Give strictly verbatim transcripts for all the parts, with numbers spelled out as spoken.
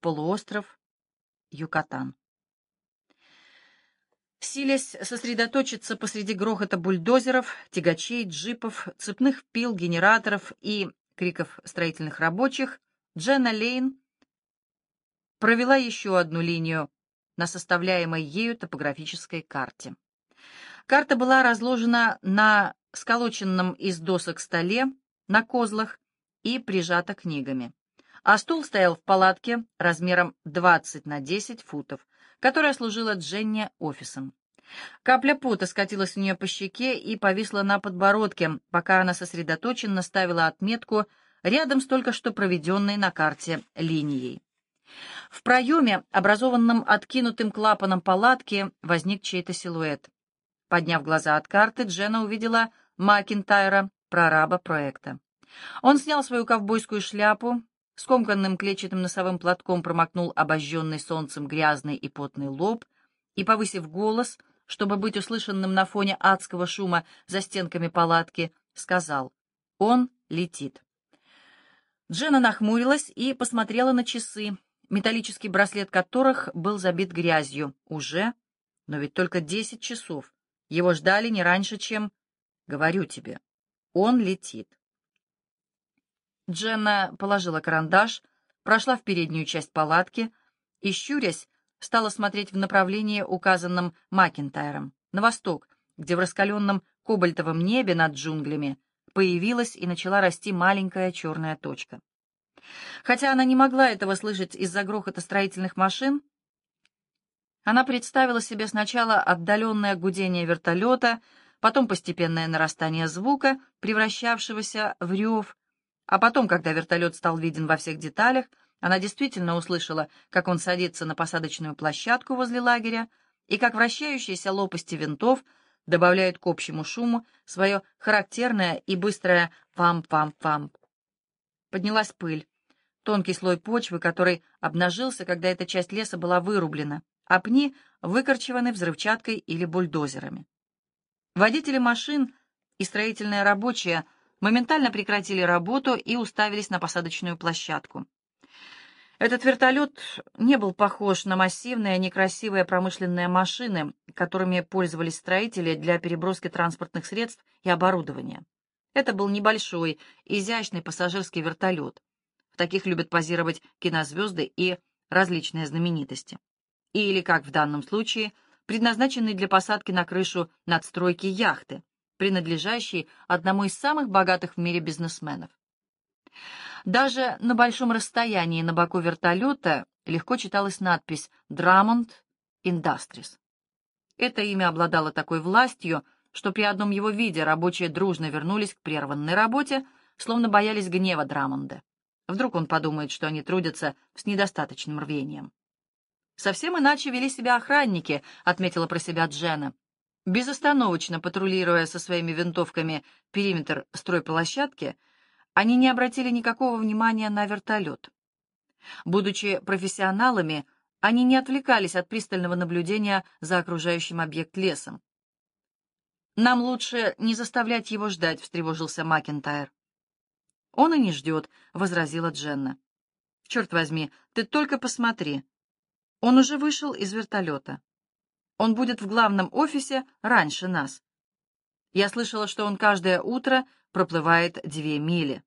полуостров Юкатан. Силясь сосредоточиться посреди грохота бульдозеров, тягачей, джипов, цепных пил, генераторов и криков строительных рабочих, Дженна Лейн провела еще одну линию на составляемой ею топографической карте. Карта была разложена на сколоченном из досок столе, на козлах и прижата книгами. А стул стоял в палатке размером двадцать на десять футов, которая служила Дженне офисом. Капля пота скатилась у нее по щеке и повисла на подбородке, пока она сосредоточенно ставила отметку рядом с только что проведенной на карте линией. В проеме, образованном откинутым клапаном палатки, возник чей-то силуэт. Подняв глаза от карты, Дженна увидела Макинтайра, прораба проекта. Он снял свою ковбойскую шляпу, скомканным клетчатым носовым платком промокнул обожженный солнцем грязный и потный лоб и, повысив голос, чтобы быть услышанным на фоне адского шума за стенками палатки, сказал: «Он летит». Дженна нахмурилась и посмотрела на часы, металлический браслет которых был забит грязью. Уже? Но ведь только десять часов. Его ждали не раньше, чем... Говорю тебе, он летит. Дженна положила карандаш, прошла в переднюю часть палатки и, щурясь, стала смотреть в направлении, указанном Макинтайром, на восток, где в раскаленном кобальтовом небе над джунглями появилась и начала расти маленькая черная точка. Хотя она не могла этого слышать из-за грохота строительных машин, она представила себе сначала отдаленное гудение вертолета, потом постепенное нарастание звука, превращавшегося в рев, а потом, когда вертолет стал виден во всех деталях, она действительно услышала, как он садится на посадочную площадку возле лагеря и как вращающиеся лопасти винтов добавляют к общему шуму свое характерное и быстрое «пам-пам-пам». Поднялась пыль, тонкий слой почвы, который обнажился, когда эта часть леса была вырублена, а пни выкорчеваны взрывчаткой или бульдозерами. Водители машин и строительные рабочие моментально прекратили работу и уставились на посадочную площадку. Этот вертолет не был похож на массивные, некрасивые промышленные машины, которыми пользовались строители для переброски транспортных средств и оборудования. Это был небольшой, изящный пассажирский вертолет. В таких любят позировать кинозвезды и различные знаменитости. Или, как в данном случае, предназначенный для посадки на крышу надстройки яхты, принадлежащей одному из самых богатых в мире бизнесменов. Даже на большом расстоянии на боку вертолета легко читалась надпись «Drummond Industries». Это имя обладало такой властью, что при одном его виде рабочие дружно вернулись к прерванной работе, словно боялись гнева Драмонда. Вдруг он подумает, что они трудятся с недостаточным рвением. «Совсем иначе вели себя охранники», — отметила про себя Дженна. Безостановочно патрулируя со своими винтовками периметр стройплощадки, они не обратили никакого внимания на вертолет. Будучи профессионалами, они не отвлекались от пристального наблюдения за окружающим объект лесом. «Нам лучше не заставлять его ждать», — встревожился Макинтайр. «Он и не ждет», — возразила Дженна. «Черт возьми, ты только посмотри. Он уже вышел из вертолета. Он будет в главном офисе раньше нас. Я слышала, что он каждое утро проплывает две мили».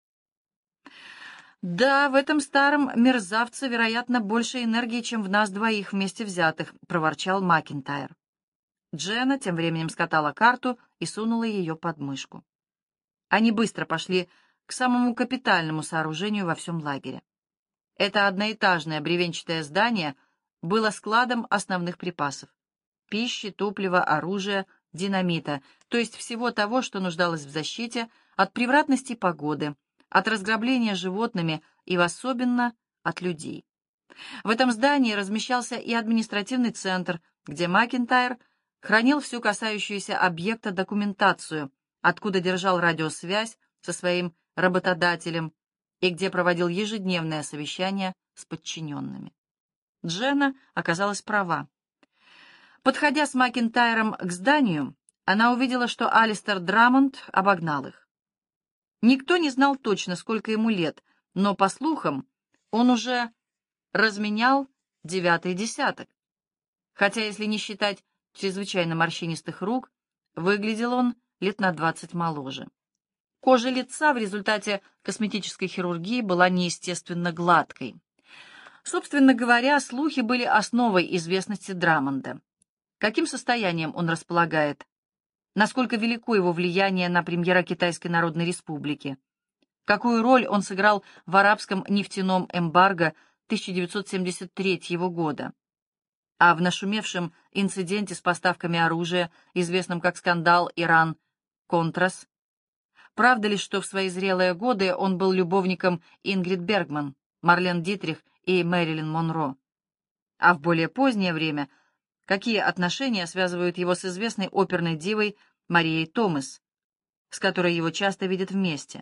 «Да, в этом старом мерзавце, вероятно, больше энергии, чем в нас двоих вместе взятых», — проворчал Макинтайр. Дженна тем временем скатала карту и сунула ее под мышку. Они быстро пошли к самому капитальному сооружению во всем лагере. Это одноэтажное бревенчатое здание было складом основных припасов — пищи, топлива, оружия, динамита, то есть всего того, что нуждалось в защите от превратности погоды, от разграбления животными и особенно от людей. В этом здании размещался и административный центр, где Макинтайр хранил всю касающуюся объекта документацию, откуда держал радиосвязь со своим работодателем и где проводил ежедневное совещание с подчиненными. Дженна оказалась права. Подходя с Макинтайром к зданию, она увидела, что Алистер Драмонд обогнал их. Никто не знал точно, сколько ему лет, но, по слухам, он уже разменял девятый десяток. Хотя, если не считать чрезвычайно морщинистых рук, выглядел он лет на двадцать моложе. Кожа лица в результате косметической хирургии была неестественно гладкой. Собственно говоря, слухи были основой известности Драмонда. Каким состоянием он располагает? Насколько велико его влияние на премьера Китайской Народной Республики? Какую роль он сыграл в арабском нефтяном эмбарго тысяча девятьсот семьдесят третьего года? А в нашумевшем инциденте с поставками оружия, известном как скандал Иран-Контрас, правда ли, что в свои зрелые годы он был любовником Ингрид Бергман, Марлен Дитрих и Мэрилин Монро? А в более позднее время какие отношения связывают его с известной оперной дивой Марией Томас, с которой его часто видят вместе?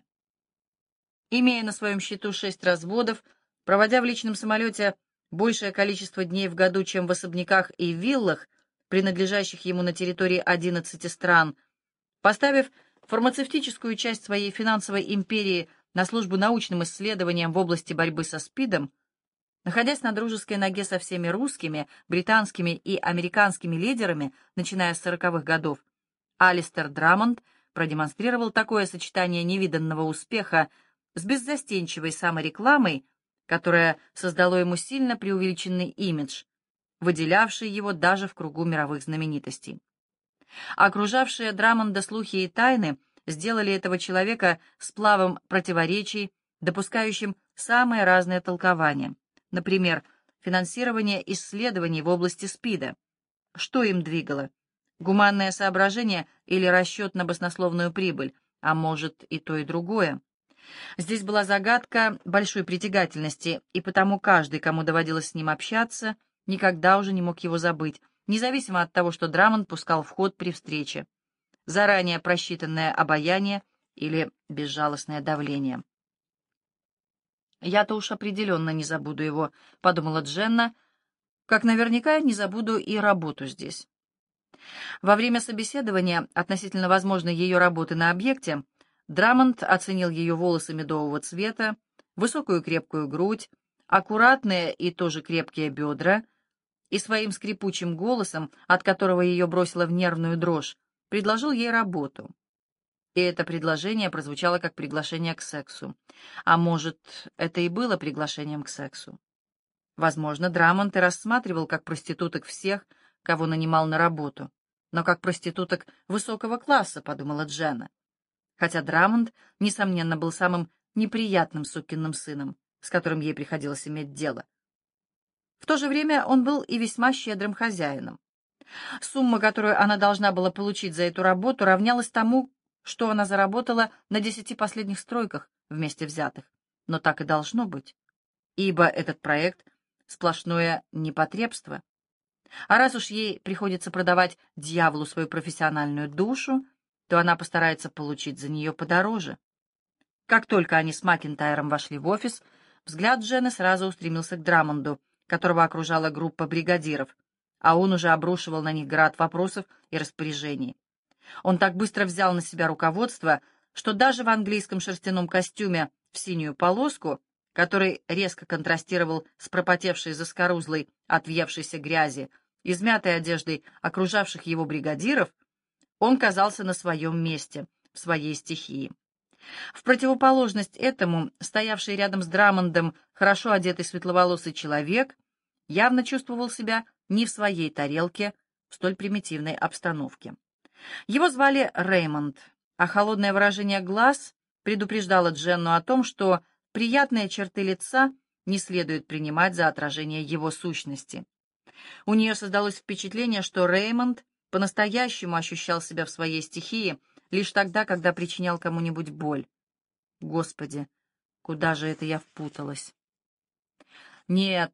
Имея на своем счету шесть разводов, проводя в личном самолете большее количество дней в году, чем в особняках и виллах, принадлежащих ему на территории одиннадцати стран, поставив фармацевтическую часть своей финансовой империи на службу научным исследованиям в области борьбы со СПИДом, находясь на дружеской ноге со всеми русскими, британскими и американскими лидерами, начиная с сороковых годов, Алистер Драмонд продемонстрировал такое сочетание невиданного успеха с беззастенчивой саморекламой, которое создало ему сильно преувеличенный имидж, выделявший его даже в кругу мировых знаменитостей. Окружавшие Драмонда слухи и тайны сделали этого человека сплавом противоречий, допускающим самые разные толкования. Например, финансирование исследований в области СПИДа. Что им двигало? Гуманное соображение или расчет на баснословную прибыль, а может и то, и другое? Здесь была загадка большой притягательности, и потому каждый, кому доводилось с ним общаться, никогда уже не мог его забыть, независимо от того, что Драмонд пускал в ход при встрече. Заранее просчитанное обаяние или безжалостное давление. «Я-то уж определенно не забуду его», — подумала Дженна, «как наверняка не забуду и работу здесь». Во время собеседования относительно возможной ее работы на объекте Драмонд оценил ее волосы медового цвета, высокую крепкую грудь, аккуратные и тоже крепкие бедра, и своим скрипучим голосом, от которого ее бросило в нервную дрожь, предложил ей работу. И это предложение прозвучало как приглашение к сексу. А может, это и было приглашением к сексу. Возможно, Драмонд и рассматривал как проституток всех, кого нанимал на работу, но как проституток высокого класса, подумала Дженна. Хотя Драмонд, несомненно, был самым неприятным сукиным сыном, с которым ей приходилось иметь дело. В то же время он был и весьма щедрым хозяином. Сумма, которую она должна была получить за эту работу, равнялась тому, что она заработала на десяти последних стройках вместе взятых. Но так и должно быть, ибо этот проект — сплошное непотребство. А раз уж ей приходится продавать дьяволу свою профессиональную душу, то она постарается получить за нее подороже. Как только они с Макентайром вошли в офис, взгляд Дженны сразу устремился к Драмонду, которого окружала группа бригадиров, а он уже обрушивал на них град вопросов и распоряжений. Он так быстро взял на себя руководство, что даже в английском шерстяном костюме в синюю полоску, который резко контрастировал с пропотевшей заскорузлой от въевшейся грязи, измятой одеждой окружавших его бригадиров, он казался на своем месте, в своей стихии. В противоположность этому, стоявший рядом с Драмондом хорошо одетый светловолосый человек явно чувствовал себя не в своей тарелке в столь примитивной обстановке. Его звали Реймонд, а холодное выражение глаз предупреждало Дженну о том, что приятные черты лица не следует принимать за отражение его сущности. У нее создалось впечатление, что Реймонд по-настоящему ощущал себя в своей стихии лишь тогда, когда причинял кому-нибудь боль. Господи, куда же это я впуталась? «Нет»,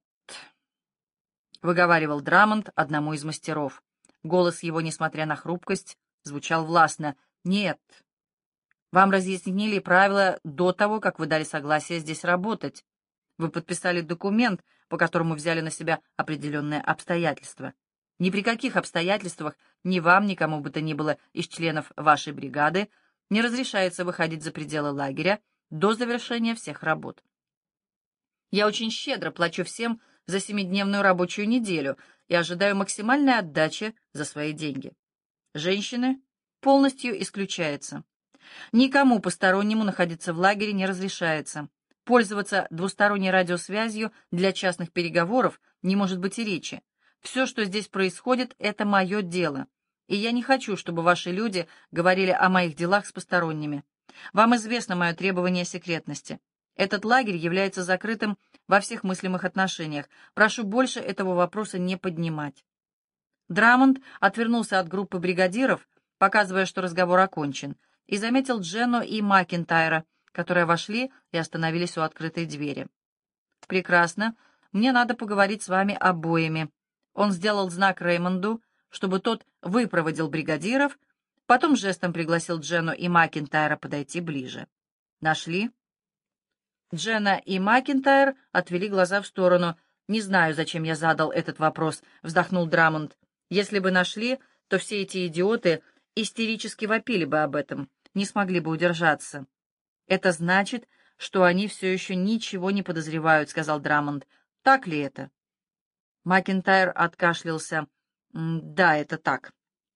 — выговаривал Драмонд одному из мастеров. Голос его, несмотря на хрупкость, звучал властно. «Нет. Вам разъяснили правила до того, как вы дали согласие здесь работать. Вы подписали документ, по которому взяли на себя определенные обстоятельства. Ни при каких обстоятельствах ни вам, ни кому бы то ни было из членов вашей бригады не разрешается выходить за пределы лагеря до завершения всех работ. Я очень щедро плачу всем за семидневную рабочую неделю и ожидаю максимальной отдачи за свои деньги. Женщины полностью исключаются. Никому постороннему находиться в лагере не разрешается. Пользоваться двусторонней радиосвязью для частных переговоров не может быть и речи. Все, что здесь происходит, это мое дело. И я не хочу, чтобы ваши люди говорили о моих делах с посторонними. Вам известно мое требование секретности. Этот лагерь является закрытым во всех мыслимых отношениях. Прошу больше этого вопроса не поднимать. Драмонд отвернулся от группы бригадиров, показывая, что разговор окончен, и заметил Дженну и Макинтайра, которые вошли и остановились у открытой двери. «Прекрасно. Мне надо поговорить с вами обоими». Он сделал знак Реймонду, чтобы тот выпроводил бригадиров, потом жестом пригласил Дженну и Макинтайра подойти ближе. «Нашли?» Дженна и Макинтайр отвели глаза в сторону. «Не знаю, зачем я задал этот вопрос», — вздохнул Драмонд. «Если бы нашли, то все эти идиоты истерически вопили бы об этом, не смогли бы удержаться». «Это значит, что они все еще ничего не подозревают», — сказал Драмонд. «Так ли это?» Макинтайр откашлялся. «Да, это так».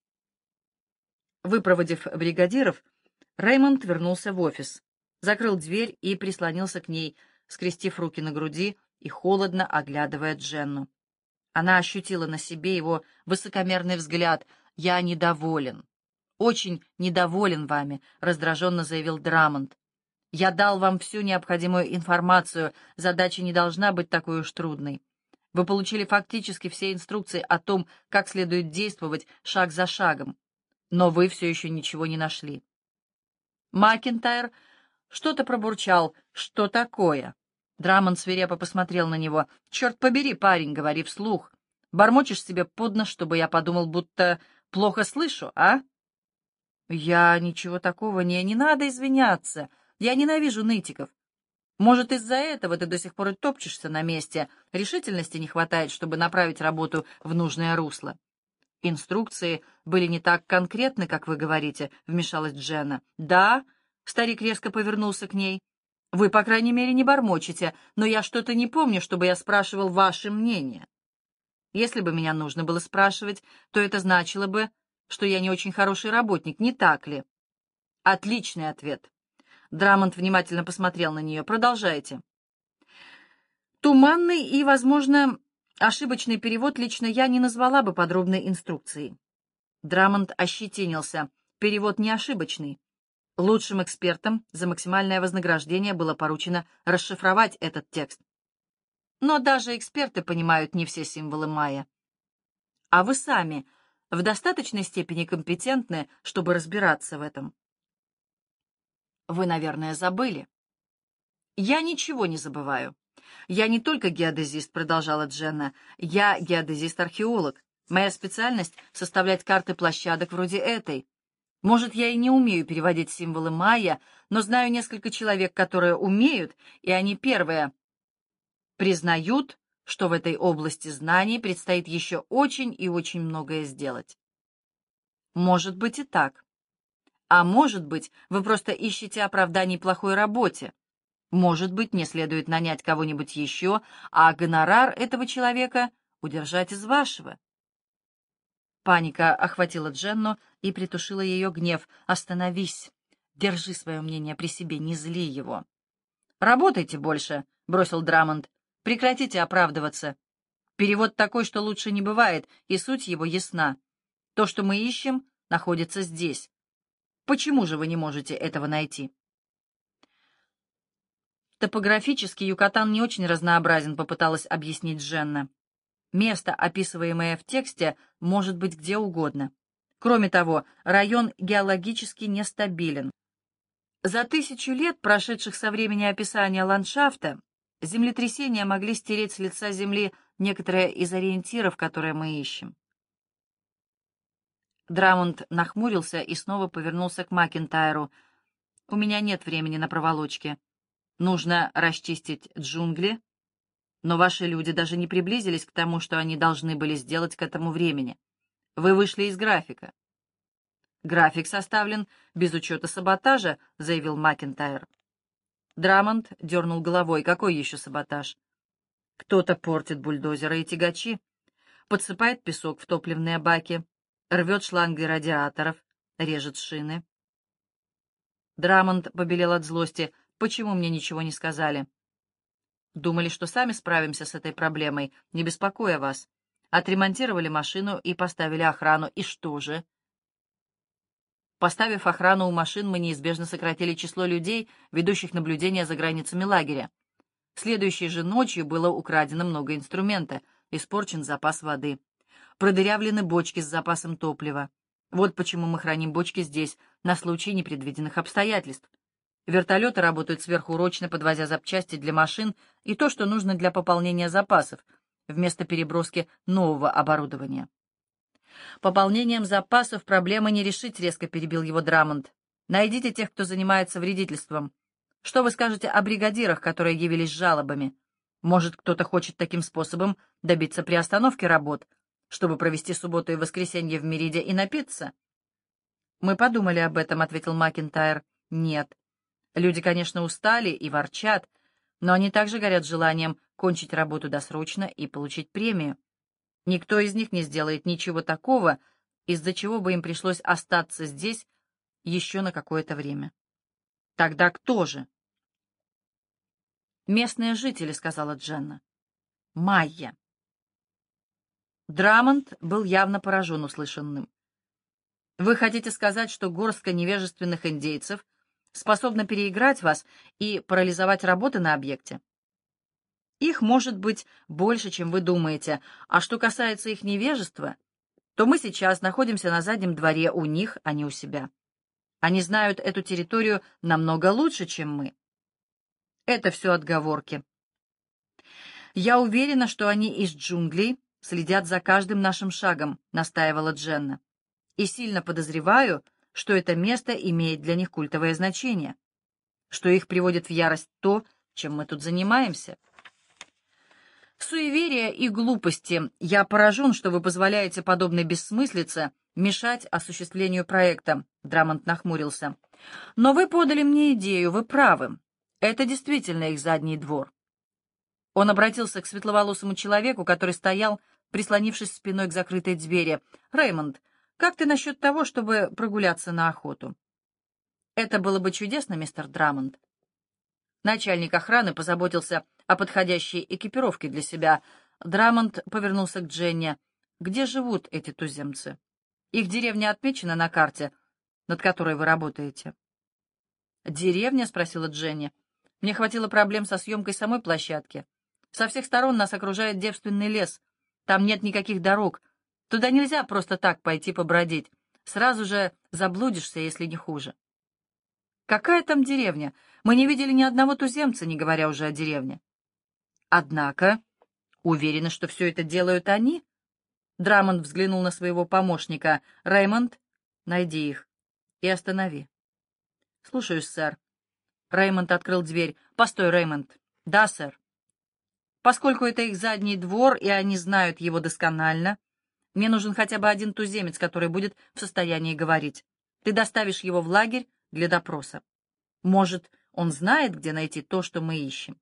Выпроводив бригадиров, Реймонд вернулся в офис, закрыл дверь и прислонился к ней, скрестив руки на груди и холодно оглядывая Дженну. Она ощутила на себе его высокомерный взгляд. «Я недоволен, очень недоволен вами», — раздраженно заявил Драмонд. «Я дал вам всю необходимую информацию, задача не должна быть такой уж трудной. Вы получили фактически все инструкции о том, как следует действовать шаг за шагом, но вы все еще ничего не нашли». Макинтайр что-то пробурчал. «Что такое?» Драмонд свирепо посмотрел на него. «Черт побери, парень, говори вслух. Бормочешь себе под нос, чтобы я подумал, будто плохо слышу, а?» «Я ничего такого не... Не надо извиняться. Я ненавижу нытиков. Может, из-за этого ты до сих пор и топчешься на месте. Решительности не хватает, чтобы направить работу в нужное русло». «Инструкции были не так конкретны, как вы говорите», — вмешалась Дженна. «Да», — старик резко повернулся к ней. «Вы, по крайней мере, не бормочете, но я что-то не помню, чтобы я спрашивал ваше мнение. Если бы меня нужно было спрашивать, то это значило бы, что я не очень хороший работник, не так ли?» «Отличный ответ». Драмонд внимательно посмотрел на нее. «Продолжайте». «Туманный и, возможно, ошибочный перевод лично я не назвала бы подробной инструкцией». Драмонд ощетинился. «Перевод не ошибочный. Лучшим экспертам за максимальное вознаграждение было поручено расшифровать этот текст. Но даже эксперты понимают не все символы майя. А вы сами в достаточной степени компетентны, чтобы разбираться в этом?» «Вы, наверное, забыли». «Я ничего не забываю. Я не только геодезист», — продолжала Дженна. «Я геодезист-археолог. Моя специальность — составлять карты площадок вроде этой. Может, я и не умею переводить символы майя, но знаю несколько человек, которые умеют, и они первые признают, что в этой области знаний предстоит еще очень и очень многое сделать». «Может быть и так. А может быть, вы просто ищете оправданий плохой работе. Может быть, мне следует нанять кого-нибудь еще, а гонорар этого человека удержать из вашего». Паника охватила Дженну и притушила ее гнев. «Остановись. Держи свое мнение при себе, не зли его». «Работайте больше», — бросил Драмонд. «Прекратите оправдываться. Перевод такой, что лучше не бывает, и суть его ясна. То, что мы ищем, находится здесь. Почему же вы не можете этого найти?» «Топографически Юкатан не очень разнообразен», — попыталась объяснить Дженна. «Место, описываемое в тексте, может быть где угодно. Кроме того, район геологически нестабилен. За тысячу лет, прошедших со времени описания ландшафта, землетрясения могли стереть с лица Земли некоторые из ориентиров, которые мы ищем». Драмонд нахмурился и снова повернулся к Макинтайру. «У меня нет времени на проволочки. Нужно расчистить джунгли, но ваши люди даже не приблизились к тому, что они должны были сделать к этому времени. Вы вышли из графика». «График составлен без учета саботажа», — заявил Макинтайр. Драмонд дернул головой. «Какой еще саботаж? Кто-то портит бульдозеры и тягачи, подсыпает песок в топливные баки, рвет шланги радиаторов, режет шины. Драмонд побелел от злости. Почему мне ничего не сказали? Думали, что сами справимся с этой проблемой, не беспокоя вас. Отремонтировали машину и поставили охрану. И что же? Поставив охрану у машин, мы неизбежно сократили число людей, ведущих наблюдение за границами лагеря. Следующей же ночью было украдено много инструмента, испорчен запас воды, продырявлены бочки с запасом топлива. Вот почему мы храним бочки здесь, на случай непредвиденных обстоятельств. Вертолеты работают сверхурочно, подвозя запчасти для машин и то, что нужно для пополнения запасов, вместо переброски нового оборудования. «Пополнением запасов проблемы не решить», — резко перебил его Драмонд. «Найдите тех, кто занимается вредительством. Что вы скажете о бригадирах, которые явились с жалобами? Может, кто-то хочет таким способом добиться приостановки работ, чтобы провести субботу и воскресенье в Мериде и напиться?» «Мы подумали об этом», — ответил Макинтайр. «Нет. Люди, конечно, устали и ворчат, но они также горят желанием кончить работу досрочно и получить премию. Никто из них не сделает ничего такого, из-за чего бы им пришлось остаться здесь еще на какое-то время». «Тогда кто же?» «Местные жители», — сказала Дженна. «Майя». Драмонд был явно поражен услышанным. «Вы хотите сказать, что горстка невежественных индейцев способна переиграть вас и парализовать работы на объекте? Их может быть больше, чем вы думаете, а что касается их невежества, то мы сейчас находимся на заднем дворе у них, а не у себя. Они знают эту территорию намного лучше, чем мы. Это все отговорки. Я уверена, что они из джунглей следят за каждым нашим шагом», — настаивала Дженна. «И сильно подозреваю, что это место имеет для них культовое значение, что их приводит в ярость то, чем мы тут занимаемся». «Суеверия и глупости. Я поражен, что вы позволяете подобной бессмыслице мешать осуществлению проекта», — Драмонд нахмурился. «Но вы подали мне идею, вы правы. Это действительно их задний двор». Он обратился к светловолосому человеку, который стоял, прислонившись спиной к закрытой двери. «Реймонд, как ты насчет того, чтобы прогуляться на охоту?» «Это было бы чудесно, мистер Драмонд». Начальник охраны позаботился о подходящей экипировке для себя. Драмонд повернулся к Дженне. «Где живут эти туземцы? Их деревня отмечена на карте, над которой вы работаете?» «Деревня?» — спросила Дженни. «Мне хватило проблем со съемкой самой площадки. Со всех сторон нас окружает девственный лес. Там нет никаких дорог. Туда нельзя просто так пойти побродить. Сразу же заблудишься, если не хуже». «Какая там деревня? Мы не видели ни одного туземца, не говоря уже о деревне». «Однако, уверены, что все это делают они?» Драмонд взглянул на своего помощника. «Реймонд, найди их и останови». «Слушаюсь, сэр». Реймонд открыл дверь. «Постой, Реймонд». «Да, сэр». «Поскольку это их задний двор, и они знают его досконально, мне нужен хотя бы один туземец, который будет в состоянии говорить. Ты доставишь его в лагерь для допроса. Может, он знает, где найти то, что мы ищем».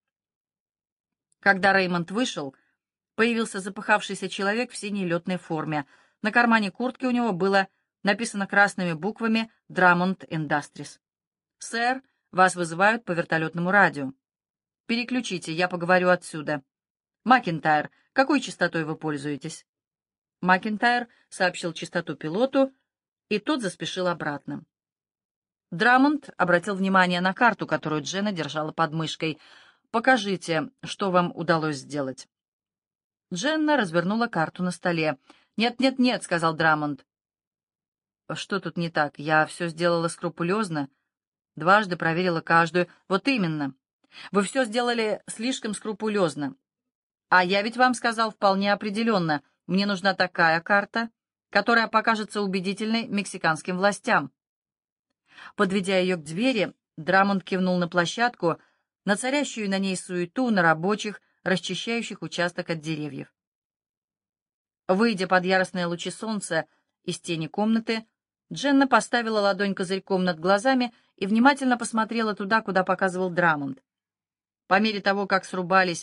Когда Реймонд вышел, появился запыхавшийся человек в синей летной форме. На кармане куртки у него было написано красными буквами «Драмонд Индастрис». «Сэр, вас вызывают по вертолетному радио. Переключите, я поговорю отсюда. Макинтайр, какой частотой вы пользуетесь?» Макинтайр сообщил частоту пилоту, и тот заспешил обратно. Драмонд обратил внимание на карту, которую Дженна держала под мышкой. «Покажите, что вам удалось сделать». Дженна развернула карту на столе. «Нет, нет, нет», — сказал Драмонд. «Что тут не так? Я все сделала скрупулезно. Дважды проверила каждую. Вот именно. Вы все сделали слишком скрупулезно. А я ведь вам сказал вполне определенно, мне нужна такая карта, которая покажется убедительной мексиканским властям». Подведя ее к двери, Драмонд кивнул на площадку, на царящую на ней суету, на рабочих, расчищающих участок от деревьев. Выйдя под яростные лучи солнца из тени комнаты, Дженна поставила ладонь козырьком над глазами и внимательно посмотрела туда, куда показывал Драмонд. По мере того, как срубались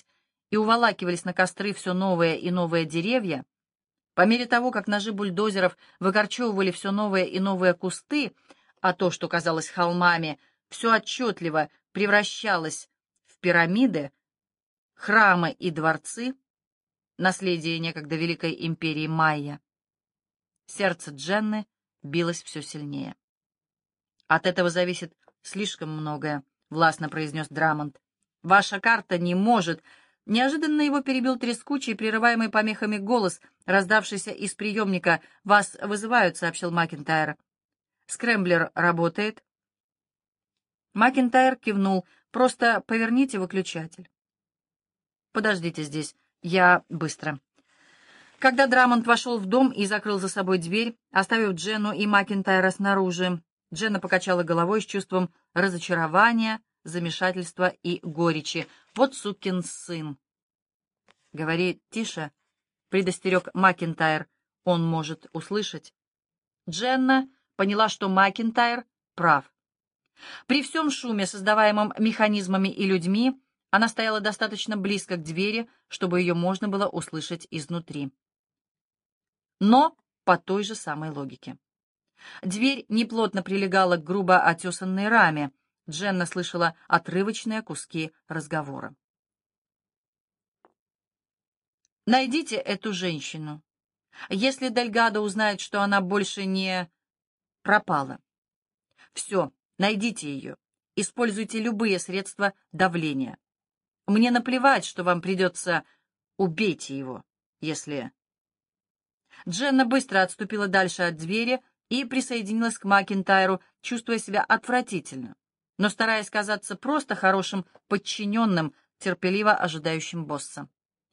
и уволакивались на костры все новые и новые деревья, по мере того, как ножи бульдозеров выкорчевывали все новые и новые кусты, а то, что казалось холмами, все отчетливо превращалось в пирамиды, храмы и дворцы, наследие некогда великой империи майя, сердце Дженны билось все сильнее. «От этого зависит слишком многое», — властно произнес Драмонт. «Ваша карта не может...» Неожиданно его перебил трескучий, прерываемый помехами голос, раздавшийся из приемника. «Вас вызывают», — сообщил Макинтайр. «Скрэмблер работает». Макинтайр кивнул. «Просто поверните выключатель». «Подождите здесь, я быстро». Когда Драмонт вошел в дом и закрыл за собой дверь, оставив Дженну и Макинтайра снаружи, Дженна покачала головой с чувством разочарования, замешательства и горечи. «Вот сукин сын!» «Говори тише», — предостерег Макинтайр. «Он может услышать». Дженна поняла, что Макинтайр прав. При всем шуме, создаваемом механизмами и людьми, она стояла достаточно близко к двери, чтобы ее можно было услышать изнутри. Но по той же самой логике. Дверь неплотно прилегала к грубо отесанной раме. Дженна слышала отрывочные куски разговора. «Найдите эту женщину. Если Дельгадо узнает, что она больше не пропала. Все, найдите ее. Используйте любые средства давления. Мне наплевать, что вам придется... Убейте его, если...» Дженна быстро отступила дальше от двери и присоединилась к Макинтайру, чувствуя себя отвратительно, но стараясь казаться просто хорошим подчиненным, терпеливо ожидающим босса.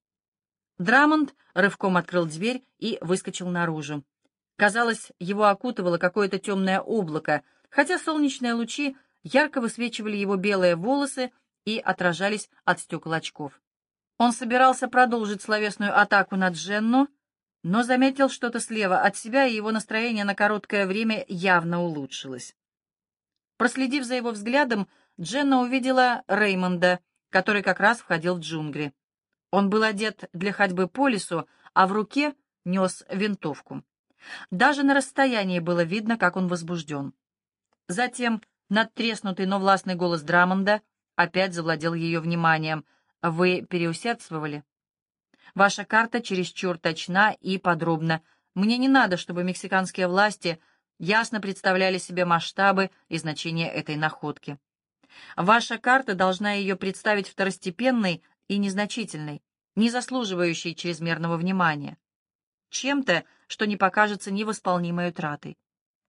Драмонт рывком открыл дверь и выскочил наружу. Казалось, его окутывало какое-то темное облако, хотя солнечные лучи ярко высвечивали его белые волосы и отражались от стекол очков. Он собирался продолжить словесную атаку на Дженну, но заметил что-то слева от себя, и его настроение на короткое время явно улучшилось. Проследив за его взглядом, Дженна увидела Реймонда, который как раз входил в джунгли. Он был одет для ходьбы по лесу, а в руке нес винтовку. Даже на расстоянии было видно, как он возбужден. Затем надтреснутый, но властный голос Драмонда опять завладел ее вниманием. «Вы переусердствовали? Ваша карта чересчур точна и подробна. Мне не надо, чтобы мексиканские власти ясно представляли себе масштабы и значение этой находки. Ваша карта должна ее представить второстепенной и незначительной, не заслуживающей чрезмерного внимания, чем-то, что не покажется невосполнимой утратой».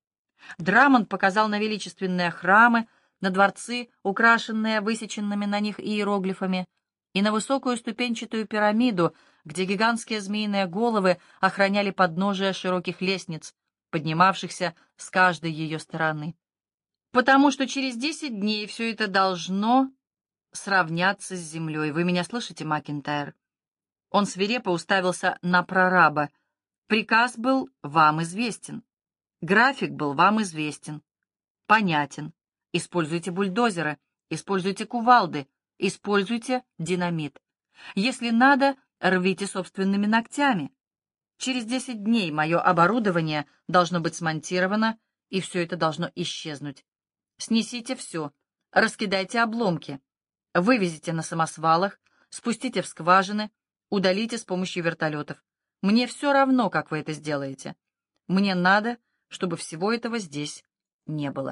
Драмонт показал на величественные храмы, на дворцы, украшенные высеченными на них иероглифами, и на высокую ступенчатую пирамиду, где гигантские змеиные головы охраняли подножия широких лестниц, поднимавшихся с каждой ее стороны. Потому что через десять дней все это должно сравняться с землей. Вы меня слышите, Макинтайр? Он свирепо уставился на прораба. Приказ был вам известен. График был вам известен. Понятен. Используйте бульдозеры, используйте кувалды, используйте динамит. Если надо, рвите собственными ногтями. Через десять дней мое оборудование должно быть смонтировано, и все это должно исчезнуть. Снесите все, раскидайте обломки, вывезите на самосвалах, спустите в скважины, удалите с помощью вертолетов. Мне все равно, как вы это сделаете. Мне надо, чтобы всего этого здесь не было.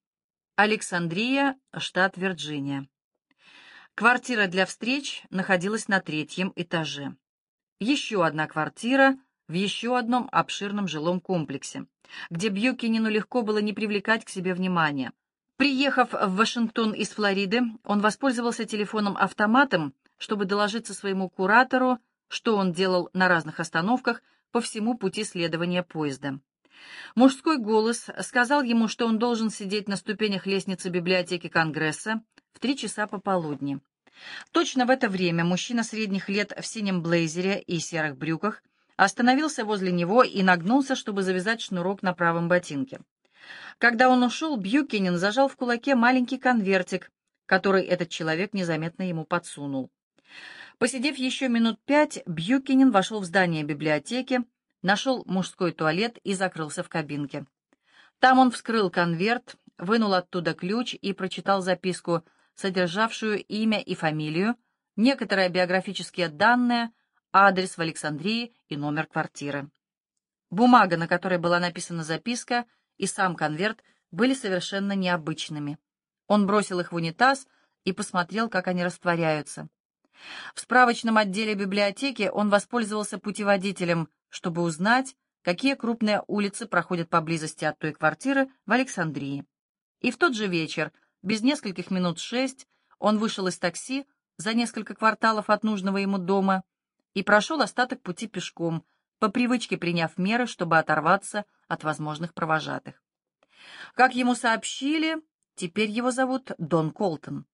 Александрия, штат Вирджиния. Квартира для встреч находилась на третьем этаже. Еще одна квартира в еще одном обширном жилом комплексе, где Бьюкинину легко было не привлекать к себе внимания. Приехав в Вашингтон из Флориды, он воспользовался телефоном-автоматом, чтобы доложиться своему куратору, что он делал на разных остановках по всему пути следования поезда. Мужской голос сказал ему, что он должен сидеть на ступенях лестницы библиотеки Конгресса в три часа пополудни. Точно в это время мужчина средних лет в синем блейзере и серых брюках остановился возле него и нагнулся, чтобы завязать шнурок на правом ботинке. Когда он ушел, Бьюкинин зажал в кулаке маленький конвертик, который этот человек незаметно ему подсунул. Посидев еще минут пять, Бьюкинен вошел в здание библиотеки, нашел мужской туалет и закрылся в кабинке. Там он вскрыл конверт, вынул оттуда ключ и прочитал записку, содержавшую имя и фамилию, некоторые биографические данные, адрес в Александрии и номер квартиры. Бумага, на которой была написана записка, и сам конверт были совершенно необычными. Он бросил их в унитаз и посмотрел, как они растворяются. В справочном отделе библиотеки он воспользовался путеводителем, чтобы узнать, какие крупные улицы проходят поблизости от той квартиры в Александрии. И в тот же вечер, без нескольких минут шесть, он вышел из такси за несколько кварталов от нужного ему дома и прошел остаток пути пешком, по привычке приняв меры, чтобы оторваться от возможных провожатых. Как ему сообщили, теперь его зовут Дон Колтон.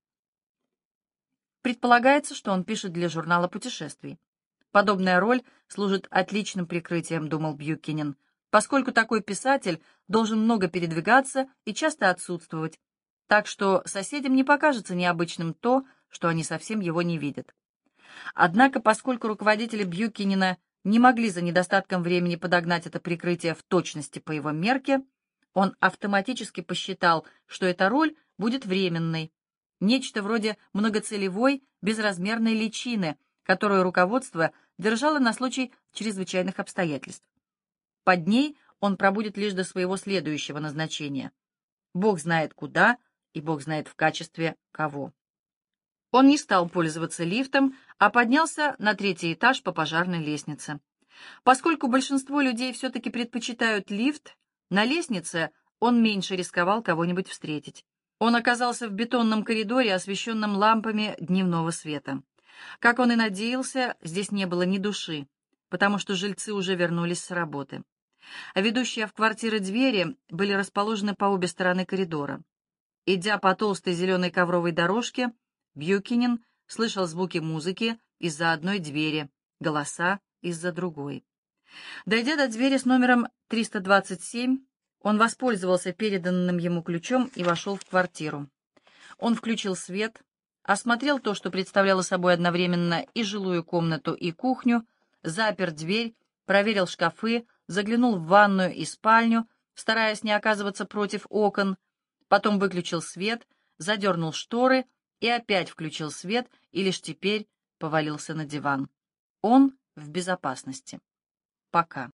Предполагается, что он пишет для журнала путешествий. Подобная роль служит отличным прикрытием, думал Бьюкинен, поскольку такой писатель должен много передвигаться и часто отсутствовать, так что соседям не покажется необычным то, что они совсем его не видят. Однако, поскольку руководители Бьюкинена не могли за недостатком времени подогнать это прикрытие в точности по его мерке, он автоматически посчитал, что эта роль будет временной, нечто вроде многоцелевой безразмерной личины, которую руководство держало на случай чрезвычайных обстоятельств. Под ней он пробудет лишь до своего следующего назначения. Бог знает куда и Бог знает в качестве кого. Он не стал пользоваться лифтом, а поднялся на третий этаж по пожарной лестнице. Поскольку большинство людей все-таки предпочитают лифт, на лестнице он меньше рисковал кого-нибудь встретить. Он оказался в бетонном коридоре, освещенном лампами дневного света. Как он и надеялся, здесь не было ни души, потому что жильцы уже вернулись с работы. А ведущие в квартиры двери были расположены по обе стороны коридора. Идя по толстой зеленой ковровой дорожке, Бьюкинен слышал звуки музыки из-за одной двери, голоса из-за другой. Дойдя до двери с номером триста двадцать семь, он воспользовался переданным ему ключом и вошел в квартиру. Он включил свет, осмотрел то, что представляло собой одновременно и жилую комнату, и кухню, запер дверь, проверил шкафы, заглянул в ванную и спальню, стараясь не оказываться против окон, потом выключил свет, задернул шторы и опять включил свет, и лишь теперь повалился на диван. Он в безопасности. Пока.